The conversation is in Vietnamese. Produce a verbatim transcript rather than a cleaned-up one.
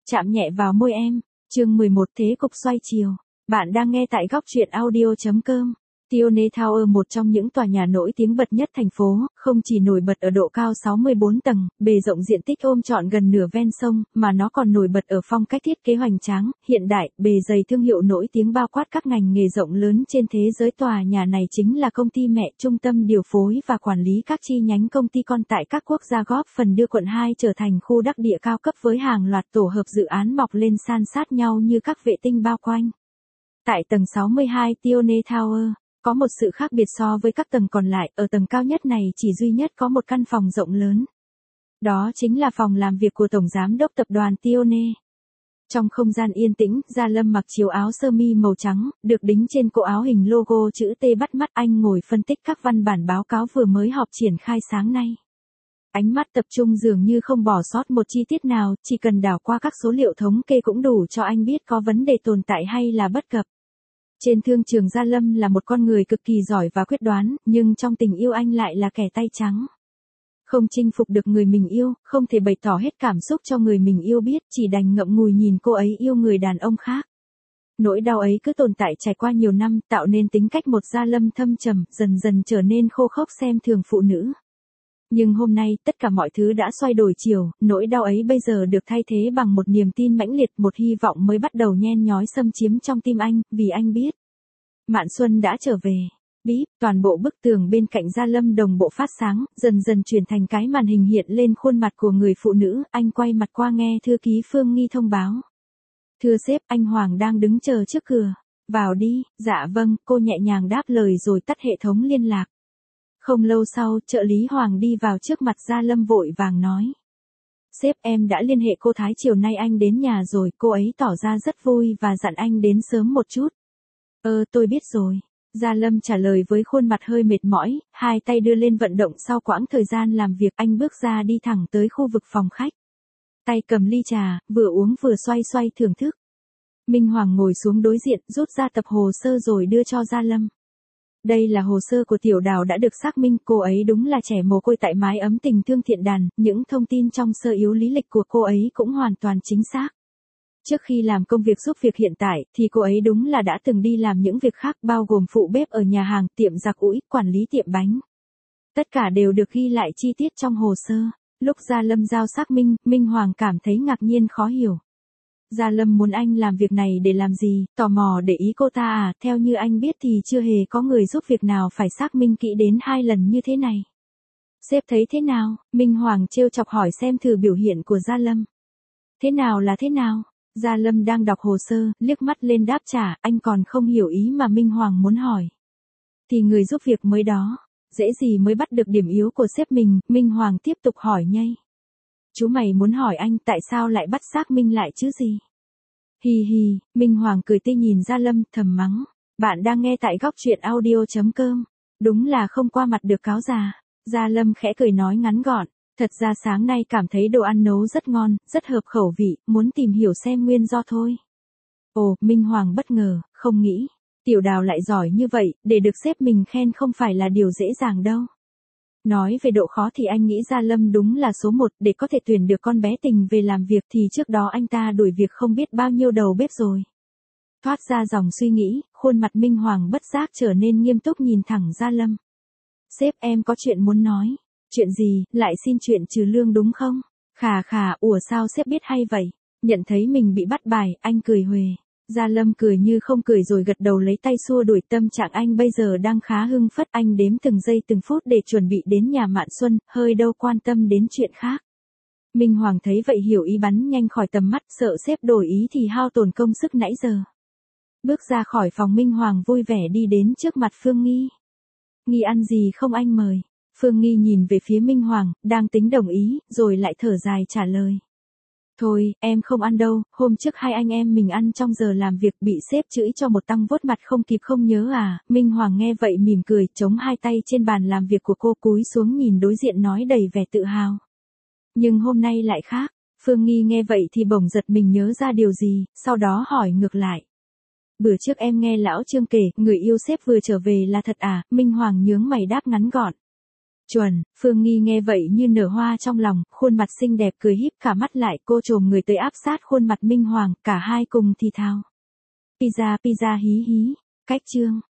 chạm nhẹ vào môi em. Chương mười một Thế cục xoay chiều. Bạn đang nghe tại góc truyện audio chấm com. Tione Tower, một trong những tòa nhà nổi tiếng bật nhất thành phố, không chỉ nổi bật ở độ cao sáu mươi bốn tầng, bề rộng diện tích ôm trọn gần nửa ven sông, mà nó còn nổi bật ở phong cách thiết kế hoành tráng, hiện đại, bề dày thương hiệu nổi tiếng bao quát các ngành nghề rộng lớn trên thế giới. Tòa nhà này chính là công ty mẹ, trung tâm điều phối và quản lý các chi nhánh công ty con tại các quốc gia, góp phần đưa quận hai trở thành khu đắc địa cao cấp với hàng loạt tổ hợp dự án mọc lên san sát nhau như các vệ tinh bao quanh. Tại tầng sáu mươi hai Tione Tower, có một sự khác biệt so với các tầng còn lại, ở tầng cao nhất này chỉ duy nhất có một căn phòng rộng lớn. Đó chính là phòng làm việc của Tổng Giám đốc Tập đoàn Tione. Trong không gian yên tĩnh, Gia Lâm mặc chiếu áo sơ mi màu trắng, được đính trên cổ áo hình logo chữ T bắt mắt. Anh ngồi phân tích các văn bản báo cáo vừa mới họp triển khai sáng nay. Ánh mắt tập trung dường như không bỏ sót một chi tiết nào, chỉ cần đảo qua các số liệu thống kê cũng đủ cho anh biết có vấn đề tồn tại hay là bất cập. Trên thương trường, Gia Lâm là một con người cực kỳ giỏi và quyết đoán, nhưng trong tình yêu anh lại là kẻ tay trắng. Không chinh phục được người mình yêu, không thể bày tỏ hết cảm xúc cho người mình yêu biết, chỉ đành ngậm ngùi nhìn cô ấy yêu người đàn ông khác. Nỗi đau ấy cứ tồn tại trải qua nhiều năm, tạo nên tính cách một Gia Lâm thâm trầm, dần dần trở nên khô khốc xem thường phụ nữ. Nhưng hôm nay, tất cả mọi thứ đã xoay đổi chiều, nỗi đau ấy bây giờ được thay thế bằng một niềm tin mãnh liệt, một hy vọng mới bắt đầu nhen nhói xâm chiếm trong tim anh, vì anh biết Mạn Xuân đã trở về. Bíp, toàn bộ bức tường bên cạnh Gia Lâm đồng bộ phát sáng, dần dần chuyển thành cái màn hình hiện lên khuôn mặt của người phụ nữ. Anh quay mặt qua nghe thư ký Phương Nghi thông báo. Thưa sếp, anh Hoàng đang đứng chờ trước cửa. Vào đi. Dạ vâng, cô nhẹ nhàng đáp lời rồi tắt hệ thống liên lạc. Không lâu sau, trợ lý Hoàng đi vào trước mặt Gia Lâm vội vàng nói. Sếp, em đã liên hệ cô Thái, chiều nay anh đến nhà rồi, cô ấy tỏ ra rất vui và dặn anh đến sớm một chút. Ờ, tôi biết rồi. Gia Lâm trả lời với khuôn mặt hơi mệt mỏi, hai tay đưa lên vận động. Sau quãng thời gian làm việc, anh bước ra đi thẳng tới khu vực phòng khách. Tay cầm ly trà, vừa uống vừa xoay xoay thưởng thức. Minh Hoàng ngồi xuống đối diện, rút ra tập hồ sơ rồi đưa cho Gia Lâm. Đây là hồ sơ của Tiểu Đào đã được xác minh, cô ấy đúng là trẻ mồ côi tại mái ấm tình thương Thiện Đàn, những thông tin trong sơ yếu lý lịch của cô ấy cũng hoàn toàn chính xác. Trước khi làm công việc giúp việc hiện tại, thì cô ấy đúng là đã từng đi làm những việc khác, bao gồm phụ bếp ở nhà hàng, tiệm giặt ủi, quản lý tiệm bánh. Tất cả đều được ghi lại chi tiết trong hồ sơ. Lúc Gia Lâm giao xác minh, Minh Hoàng cảm thấy ngạc nhiên khó hiểu. Gia Lâm muốn anh làm việc này để làm gì, tò mò để ý cô ta à? Theo như anh biết thì chưa hề có người giúp việc nào phải xác minh kỹ đến hai lần như thế này. Sếp thấy thế nào? Minh Hoàng trêu chọc hỏi xem thử biểu hiện của Gia Lâm. Thế nào là thế nào? Gia Lâm đang đọc hồ sơ, liếc mắt lên đáp trả, anh còn không hiểu ý mà Minh Hoàng muốn hỏi. Thì người giúp việc mới đó, dễ gì mới bắt được điểm yếu của sếp mình. Minh Hoàng tiếp tục hỏi nhây. Chú mày muốn hỏi anh tại sao lại bắt xác minh lại chứ gì? Hì hì, Minh Hoàng cười tươi nhìn Gia Lâm, thầm mắng. Bạn đang nghe tại góc truyện audio chấm com. Đúng là không qua mặt được cáo già. Gia Lâm khẽ cười nói ngắn gọn. Thật ra sáng nay cảm thấy đồ ăn nấu rất ngon, rất hợp khẩu vị, muốn tìm hiểu xem nguyên do thôi. Ồ, Minh Hoàng bất ngờ, không nghĩ Tiểu Đào lại giỏi như vậy, để được sếp mình khen không phải là điều dễ dàng đâu. Nói về độ khó thì anh nghĩ Gia Lâm đúng là số một, để có thể tuyển được con bé Tình về làm việc thì trước đó anh ta đuổi việc không biết bao nhiêu đầu bếp rồi. Thoát ra dòng suy nghĩ, khuôn mặt Minh Hoàng bất giác trở nên nghiêm túc nhìn thẳng Gia Lâm. Sếp, em có chuyện muốn nói. Chuyện gì, lại xin chuyện trừ lương đúng không? Khà khà, ủa sao sếp biết hay vậy? Nhận thấy mình bị bắt bài, anh cười huề. Gia Lâm cười như không cười rồi gật đầu lấy tay xua đuổi. Tâm trạng anh bây giờ đang khá hưng phất, anh đếm từng giây từng phút để chuẩn bị đến nhà Mạn Xuân, hơi đâu quan tâm đến chuyện khác. Minh Hoàng thấy vậy hiểu ý, bắn nhanh khỏi tầm mắt, sợ sếp đổi ý thì hao tổn công sức nãy giờ. Bước ra khỏi phòng, Minh Hoàng vui vẻ đi đến trước mặt Phương Nghi. Nghi ăn gì không anh mời? Phương Nghi nhìn về phía Minh Hoàng, đang tính đồng ý, rồi lại thở dài trả lời. Thôi, em không ăn đâu, hôm trước hai anh em mình ăn trong giờ làm việc bị sếp chửi cho một tăng vuốt mặt không kịp không nhớ à? Minh Hoàng nghe vậy mỉm cười, chống hai tay trên bàn làm việc của cô, cúi xuống nhìn đối diện nói đầy vẻ tự hào. Nhưng hôm nay lại khác. Phương Nghi nghe vậy thì bỗng giật mình nhớ ra điều gì, sau đó hỏi ngược lại. Bữa trước em nghe lão Trương kể, người yêu sếp vừa trở về là thật à? Minh Hoàng nhướng mày đáp ngắn gọn. Chuẩn, Phương Nghi nghe vậy như nở hoa trong lòng, khuôn mặt xinh đẹp cười híp cả mắt lại, cô chồm người tới áp sát khuôn mặt Minh Hoàng, cả hai cùng thì thào. Pizza pizza hí hí, cách chương.